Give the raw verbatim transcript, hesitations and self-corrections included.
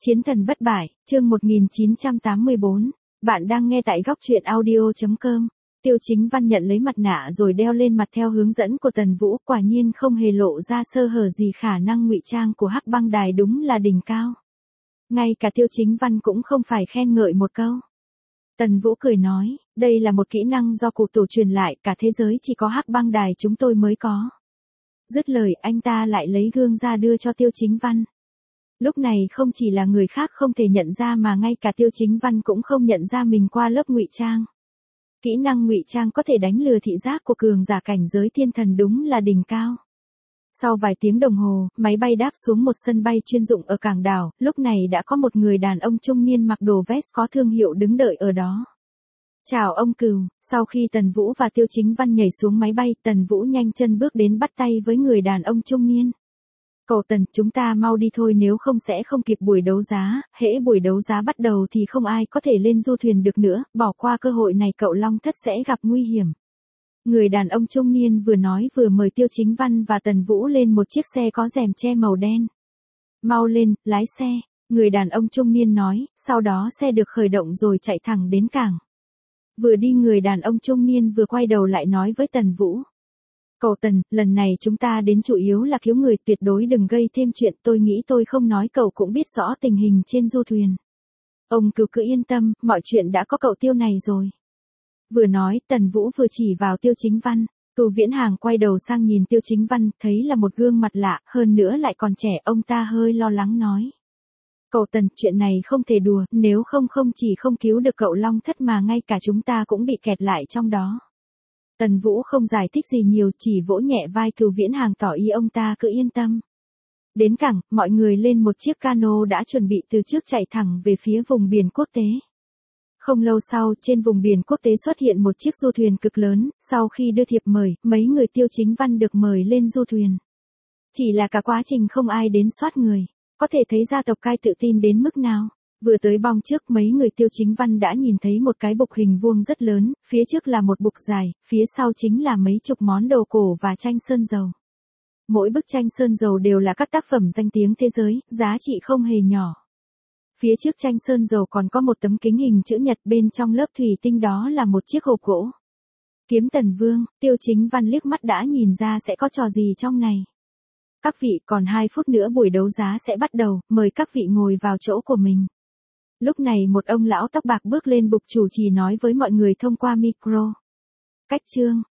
Chiến thần bất bại, chương một nghìn chín trăm tám mươi bốn. Bạn đang nghe tại góc truyện audio chấm com. Tiêu Chính Văn nhận lấy mặt nạ rồi đeo lên mặt theo hướng dẫn của Tần Vũ, quả nhiên không hề lộ ra sơ hở gì, khả năng ngụy trang của Hắc Băng Đài đúng là đỉnh cao. Ngay cả Tiêu Chính Văn cũng không phải khen ngợi một câu. Tần Vũ cười nói, đây là một kỹ năng do cụ tổ truyền lại, cả thế giới chỉ có Hắc Băng Đài chúng tôi mới có. Dứt lời, anh ta lại lấy gương ra đưa cho Tiêu Chính Văn. Lúc này không chỉ là người khác không thể nhận ra mà ngay cả Tiêu Chính Văn cũng không nhận ra mình qua lớp ngụy trang. Kỹ năng ngụy trang có thể đánh lừa thị giác của cường giả cảnh giới thiên thần đúng là đỉnh cao. Sau vài tiếng đồng hồ, máy bay đáp xuống một sân bay chuyên dụng ở cảng đảo, lúc này đã có một người đàn ông trung niên mặc đồ vest có thương hiệu đứng đợi ở đó. Chào ông Cừu, sau khi Tần Vũ và Tiêu Chính Văn nhảy xuống máy bay, Tần Vũ nhanh chân bước đến bắt tay với người đàn ông trung niên. Cậu Tần, chúng ta mau đi thôi, nếu không sẽ không kịp buổi đấu giá, hễ buổi đấu giá bắt đầu thì không ai có thể lên du thuyền được nữa, bỏ qua cơ hội này cậu Long Thất sẽ gặp nguy hiểm. Người đàn ông trung niên vừa nói vừa mời Tiêu Chính Văn và Tần Vũ lên một chiếc xe có rèm che màu đen. Mau lên, lái xe, người đàn ông trung niên nói, sau đó xe được khởi động rồi chạy thẳng đến cảng. Vừa đi người đàn ông trung niên vừa quay đầu lại nói với Tần Vũ. Cậu Tần, lần này chúng ta đến chủ yếu là cứu người, tuyệt đối đừng gây thêm chuyện, tôi nghĩ tôi không nói cậu cũng biết rõ tình hình trên du thuyền. Ông cứ cứ yên tâm, mọi chuyện đã có cậu Tiêu này rồi. Vừa nói, Tần Vũ vừa chỉ vào Tiêu Chính Văn. Cửu Viễn Hàng quay đầu sang nhìn Tiêu Chính Văn, thấy là một gương mặt lạ, hơn nữa lại còn trẻ, ông ta hơi lo lắng nói. Cậu Tần, chuyện này không thể đùa, nếu không không chỉ không cứu được cậu Long Thất mà ngay cả chúng ta cũng bị kẹt lại trong đó. Tần Vũ không giải thích gì nhiều, chỉ vỗ nhẹ vai Cửu Viễn Hàng tỏ ý ông ta cứ yên tâm. Đến cảng, mọi người lên một chiếc cano đã chuẩn bị từ trước chạy thẳng về phía vùng biển quốc tế. Không lâu sau, trên vùng biển quốc tế xuất hiện một chiếc du thuyền cực lớn, sau khi đưa thiệp mời, mấy người Tiêu Chính Văn được mời lên du thuyền. Chỉ là cả quá trình không ai đến soát người, có thể thấy gia tộc Cai tự tin đến mức nào. Vừa tới bong trước, mấy người Tiêu Chính Văn đã nhìn thấy một cái bục hình vuông rất lớn, phía trước là một bục dài, phía sau chính là mấy chục món đồ cổ và tranh sơn dầu. Mỗi bức tranh sơn dầu đều là các tác phẩm danh tiếng thế giới, giá trị không hề nhỏ. Phía trước tranh sơn dầu còn có một tấm kính hình chữ nhật, bên trong lớp thủy tinh đó là một chiếc hộp gỗ. Kiếm Tần Vương, Tiêu Chính Văn liếc mắt đã nhìn ra sẽ có trò gì trong này. Các vị, còn hai phút nữa buổi đấu giá sẽ bắt đầu, mời các vị ngồi vào chỗ của mình. Lúc này một ông lão tóc bạc bước lên bục chủ trì nói với mọi người thông qua micro. Cách chương,